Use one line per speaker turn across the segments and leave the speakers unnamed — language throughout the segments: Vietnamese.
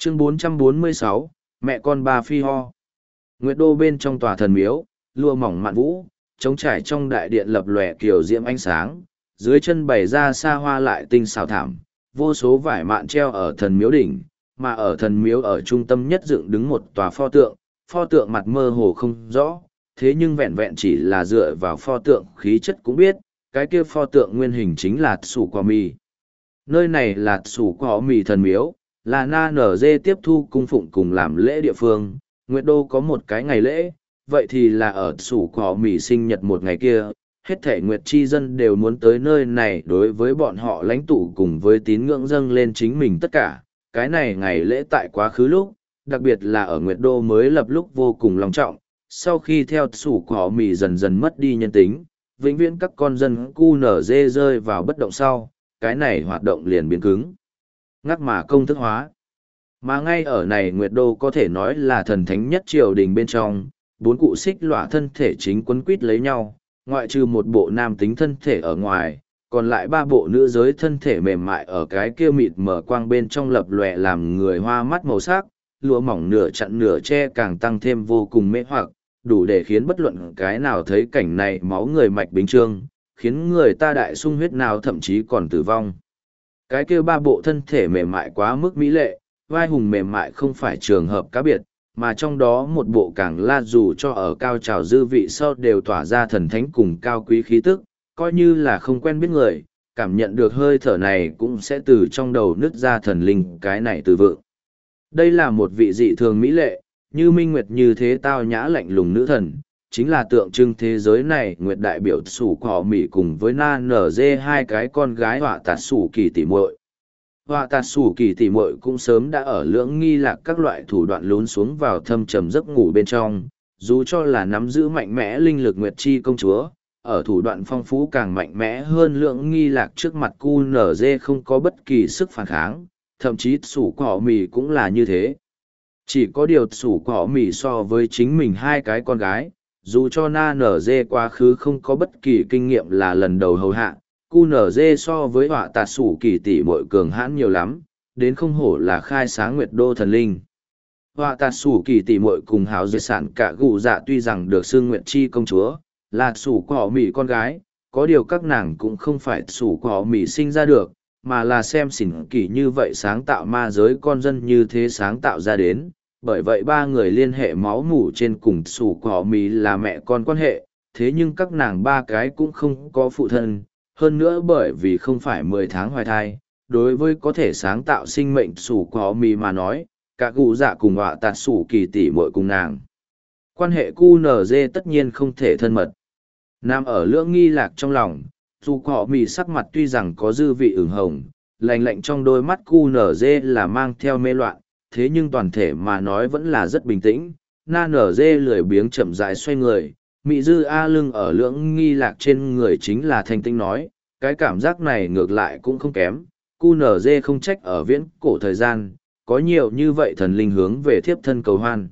Chương 446, mẹ con ba phi ho. Nguyệt đô bên trong tòa thần miếu, lụa mỏng mạn vũ, trống trải trong đại điện lập lòe kiểu diễm ánh sáng, dưới chân bày ra xa hoa lại tinh xảo thảm, vô số vải mạn treo ở thần miếu đỉnh, mà ở thần miếu ở trung tâm nhất dựng đứng một tòa pho tượng mặt mơ hồ không rõ, thế nhưng vẹn vẹn chỉ là dựa vào pho tượng khí chất cũng biết, cái kia pho tượng nguyên hình chính là Sủ Quả Mì. Nơi này là Sủ Quả Mì thần miếu, là na nở dê tiếp thu cung phụng cùng làm lễ địa phương. Nguyệt đô có một cái ngày lễ, vậy thì là ở Sủ Quả Mì sinh nhật một ngày kia, hết thể Nguyệt chi dân đều muốn tới nơi này đối với bọn họ lãnh tụ cùng với tín ngưỡng dâng lên chính mình tất cả. Cái này ngày lễ tại quá khứ lúc, đặc biệt là ở Nguyệt đô mới lập lúc vô cùng long trọng, sau khi theo Sủ Quả Mì dần dần mất đi nhân tính, vĩnh viễn các con dân QNZ rơi vào bất động sau, cái này hoạt động liền biến cứng ngắc mà công thức hóa. Mà ngay ở này Nguyệt đô có thể nói là thần thánh nhất triều đình bên trong, bốn cụ xích lọa thân thể chính quấn quít lấy nhau, ngoại trừ một bộ nam tính thân thể ở ngoài, còn lại ba bộ nữ giới thân thể mềm mại ở cái kia mịt mở quang bên trong lập lòe làm người hoa mắt màu sắc, lụa mỏng nửa chặn nửa che càng tăng thêm vô cùng mê hoặc, đủ để khiến bất luận cái nào thấy cảnh này máu người mạch bính trương, khiến người ta đại sung huyết nào thậm chí còn tử vong. Cái kia ba bộ thân thể mềm mại quá mức mỹ lệ, vai hùng mềm mại không phải trường hợp cá biệt, mà trong đó một bộ càng la dù cho ở cao trào dư vị sau đều tỏa ra thần thánh cùng cao quý khí tức, coi như là không quen biết người, cảm nhận được hơi thở này cũng sẽ từ trong đầu nứt ra thần linh cái này từ vựng. Đây là một vị dị thường mỹ lệ, như minh nguyệt như thế tao nhã lạnh lùng nữ thần, chính là tượng trưng thế giới này nguyệt đại biểu Sủ Quả Mì cùng với na nở dê hai cái con gái họa tạt Sủ Kỳ tỷ muội. Họa tạt Sủ Kỳ tỷ muội cũng sớm đã ở lưỡng nghi lạc các loại thủ đoạn lún xuống vào thâm trầm giấc ngủ bên trong, dù cho là nắm giữ mạnh mẽ linh lực nguyệt chi công chúa, ở thủ đoạn phong phú càng mạnh mẽ hơn lưỡng nghi lạc trước mặt QNZ không có bất kỳ sức phản kháng, thậm chí Sủ Quả Mì cũng là như thế. Chỉ có điều Sủ Quả Mì so với chính mình hai cái con gái, dù cho na nở dê quá khứ không có bất kỳ kinh nghiệm là lần đầu hầu hạ, QNZ so với họa tạt Sủ Kỳ tỷ muội cường hãn nhiều lắm, đến không hổ là khai sáng Nguyệt đô thần linh. Họa tạt Sủ Kỳ tỷ muội cùng háo dệt sản cả gù dạ tuy rằng được xưng Nguyệt chi công chúa, là Sủ Quả Mì con gái, có điều các nàng cũng không phải Sủ Quả Mì sinh ra được, mà là xem xỉn kỳ như vậy sáng tạo ma giới con dân như thế sáng tạo ra đến. Bởi vậy ba người liên hệ máu mủ trên cùng Sủ Quả Mì là mẹ con quan hệ, thế nhưng các nàng ba cái cũng không có phụ thân, hơn nữa bởi vì không phải 10 tháng hoài thai, đối với có thể sáng tạo sinh mệnh Sủ Quả Mì mà nói, cả cụ dạ cùng họa tạt Sủ Kỳ tỷ muội cùng nàng. Quan hệ QNZ tất nhiên không thể thân mật. Nam ở lưỡng nghi lạc trong lòng, Sủ Quả Mì sắc mặt tuy rằng có dư vị ửng hồng, lạnh lạnh trong đôi mắt QNZ là mang theo mê loạn, thế nhưng toàn thể mà nói vẫn là rất bình tĩnh. Na nở dê lười biếng chậm rãi xoay người, mị dư a lưng ở lưỡng nghi lạc trên người chính là thanh tinh nói, cái cảm giác này ngược lại cũng không kém. QNZ không trách ở viễn cổ thời gian, có nhiều như vậy thần linh hướng về thiếp thân cầu hoan.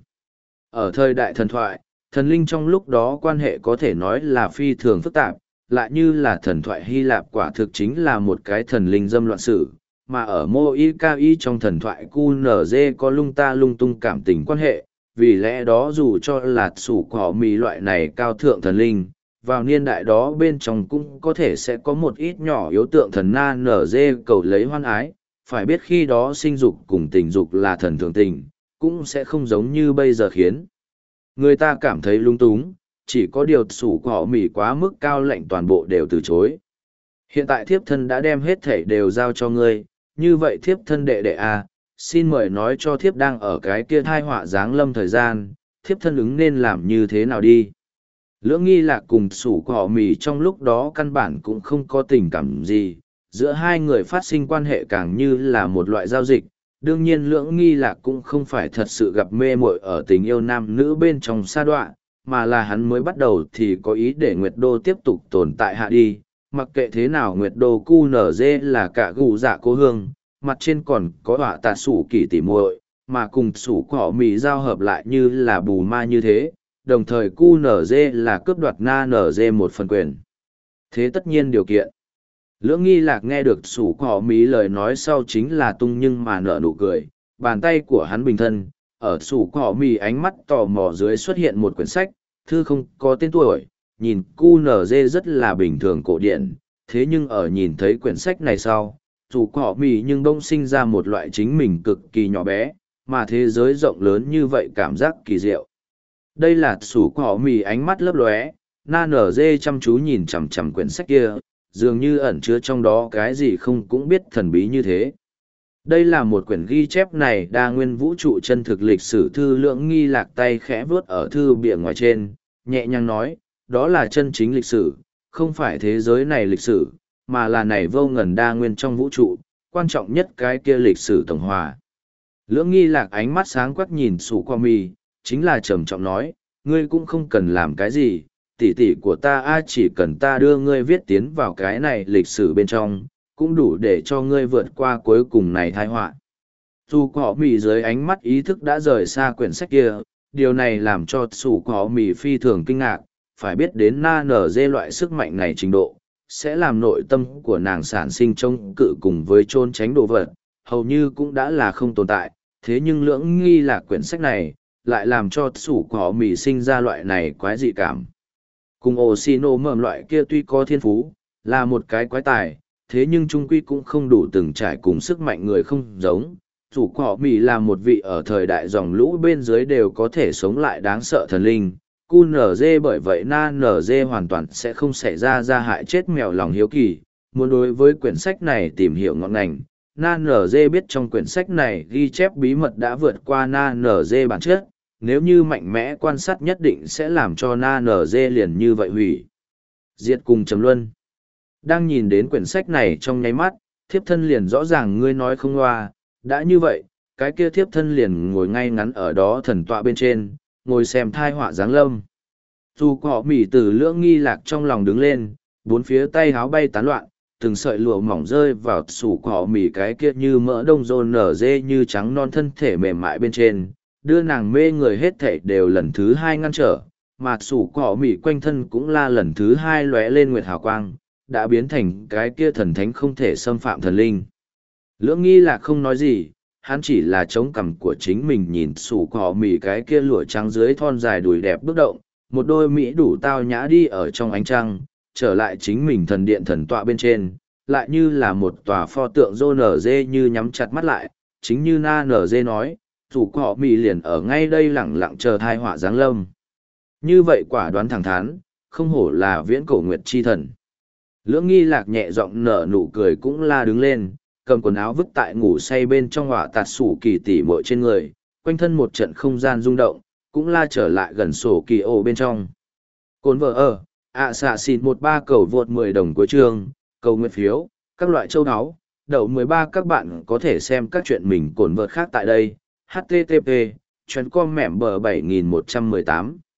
Ở thời đại thần thoại, thần linh trong lúc đó quan hệ có thể nói là phi thường phức tạp, lại như là thần thoại Hy Lạp quả thực chính là một cái thần linh dâm loạn sử, mà ở Moikai trong thần thoại QNZ có lung ta lung tung cảm tình quan hệ, vì lẽ đó dù cho là Sủ Quả Mì loại này cao thượng thần linh, vào niên đại đó bên trong cũng có thể sẽ có một ít nhỏ yếu tượng thần na nở dê cầu lấy hoan ái, phải biết khi đó sinh dục cùng tình dục là thần thường tình, cũng sẽ không giống như bây giờ khiến người ta cảm thấy lung túng, chỉ có điều Sủ Quả Mì quá mức cao lạnh toàn bộ đều từ chối. Hiện tại thiếp thân đã đem hết thảy đều giao cho ngươi, như vậy thiếp thân đệ đệ à, xin mời nói cho thiếp đang ở cái kia thai họa giáng lâm thời gian, thiếp thân ứng nên làm như thế nào đi. Lưỡng nghi lạc cùng Sủ Quả Mì trong lúc đó căn bản cũng không có tình cảm gì, giữa hai người phát sinh quan hệ càng như là một loại giao dịch. Đương nhiên lưỡng nghi lạc cũng không phải thật sự gặp mê muội ở tình yêu nam nữ bên trong sa đọa, mà là hắn mới bắt đầu thì có ý để Nguyệt đô tiếp tục tồn tại hạ đi. Mặc kệ thế nào Nguyệt đô QNZ là cả gù dạ cố hương, mặt trên còn có họa tạt Sủ Kỳ tỷ muội, mà cùng Sủ Quả Mì giao hợp lại như là bù ma như thế, đồng thời QNZ là cướp đoạt na NG một phần quyền. Thế tất nhiên điều kiện. Lưỡng nghi lạc nghe được Sủ Quả Mì lời nói sau chính là tung nhưng mà nở nụ cười, bàn tay của hắn bình thân, ở sủ cỏ mì ánh mắt tò mò dưới xuất hiện một quyển sách, thư không có tên tuổi, nhìn QNZ rất là bình thường cổ điển, thế nhưng ở nhìn thấy quyển sách này sau, sủ cỏ mì nhưng bỗng sinh ra một loại chính mình cực kỳ nhỏ bé, mà thế giới rộng lớn như vậy cảm giác kỳ diệu. Đây là sủ cỏ mì ánh mắt lấp lóe, na nở dê chăm chú nhìn chằm chằm quyển sách kia, dường như ẩn chứa trong đó cái gì không cũng biết thần bí như thế. Đây là một quyển ghi chép này đa nguyên vũ trụ chân thực lịch sử thư. Lưỡng nghi lạc tay khẽ vuốt ở thư bìa ngoài trên, nhẹ nhàng nói, đó là chân chính lịch sử, không phải thế giới này lịch sử, mà là này vô ngần đa nguyên trong vũ trụ, quan trọng nhất cái kia lịch sử tổng hòa. Lưỡng nghi lạc ánh mắt sáng quắc nhìn sủ qua mì, chính là trầm trọng nói, ngươi cũng không cần làm cái gì, tỷ tỷ của ta chỉ cần ta đưa ngươi viết tiến vào cái này lịch sử bên trong, cũng đủ để cho ngươi vượt qua cuối cùng này tai họa. Dù cỏ mì dưới ánh mắt ý thức đã rời xa quyển sách kia, điều này làm cho sủ cỏ mì phi thường kinh ngạc, phải biết đến na nở dê loại sức mạnh này trình độ, sẽ làm nội tâm của nàng sản sinh chống cự cùng với trôn tránh đồ vật, hầu như cũng đã là không tồn tại, thế nhưng lưỡng nghi là quyển sách này, lại làm cho sủ cỏ mì sinh ra loại này quái dị cảm. Cùng ổ xì nổ mầm loại kia tuy có thiên phú, là một cái quái tài, thế nhưng trung quy cũng không đủ từng trải cùng sức mạnh người không giống. Sủ cỏ mì là một vị ở thời đại dòng lũ bên dưới đều có thể sống lại đáng sợ thần linh. QNZ bởi vậy na NG hoàn toàn sẽ không xảy ra hại chết mèo lòng hiếu kỳ. Muốn đối với quyển sách này tìm hiểu ngọn ngành, na NG biết trong quyển sách này ghi chép bí mật đã vượt qua na NG bản chất, nếu như mạnh mẽ quan sát nhất định sẽ làm cho na NG liền như vậy hủy diệt cùng chấm luân. Đang nhìn đến quyển sách này trong nháy mắt, thiếp thân liền rõ ràng ngươi nói không loa, đã như vậy, cái kia thiếp thân liền ngồi ngay ngắn ở đó thần tọa bên trên, ngồi xem thai họa giáng lâm. Dù cỏ mỉ từ lưỡng nghi lạc trong lòng đứng lên, bốn phía tay háo bay tán loạn, từng sợi lụa mỏng rơi vào sủ cỏ mỉ cái kia như mỡ đông rôn nở dê như trắng non thân thể mềm mại bên trên, đưa nàng mê người hết thảy đều lần thứ hai ngăn trở, mà sủ cỏ mỉ quanh thân cũng la lần thứ hai lóe lên nguyệt hào quang, đã biến thành cái kia thần thánh không thể xâm phạm thần linh. Lưỡng nghi lạc không nói gì, hắn chỉ là chống cằm của chính mình nhìn sủ cỏ mỉ cái kia lụa trắng dưới thon dài đùi đẹp bước động, một đôi mỹ đủ tao nhã đi ở trong ánh trăng, trở lại chính mình thần điện thần tọa bên trên, lại như là một tòa pho tượng rô nở dê như nhắm chặt mắt lại, chính như na nở dê nói, sủ cỏ mỉ liền ở ngay đây lẳng lặng chờ thai họa giáng lâm. Như vậy quả đoán thẳng thắn, không hổ là viễn cổ nguyệt chi thần. Lưỡng nghi lạc nhẹ giọng nở nụ cười cũng la đứng lên, cầm quần áo vứt tại ngủ say bên trong họa tạt sủ kỳ tỉ mội trên người, quanh thân một trận không gian rung động, cũng la trở lại gần sổ kỳ ổ bên trong. Cồn vợ ở, xạ xịt 13 cầu vượt 10 đồng của trường, cầu nguyện phiếu, các loại châu áo, đậu 13 các bạn có thể xem các chuyện mình cồn vợt khác tại đây, http, chuyến com mẻm bờ 7118.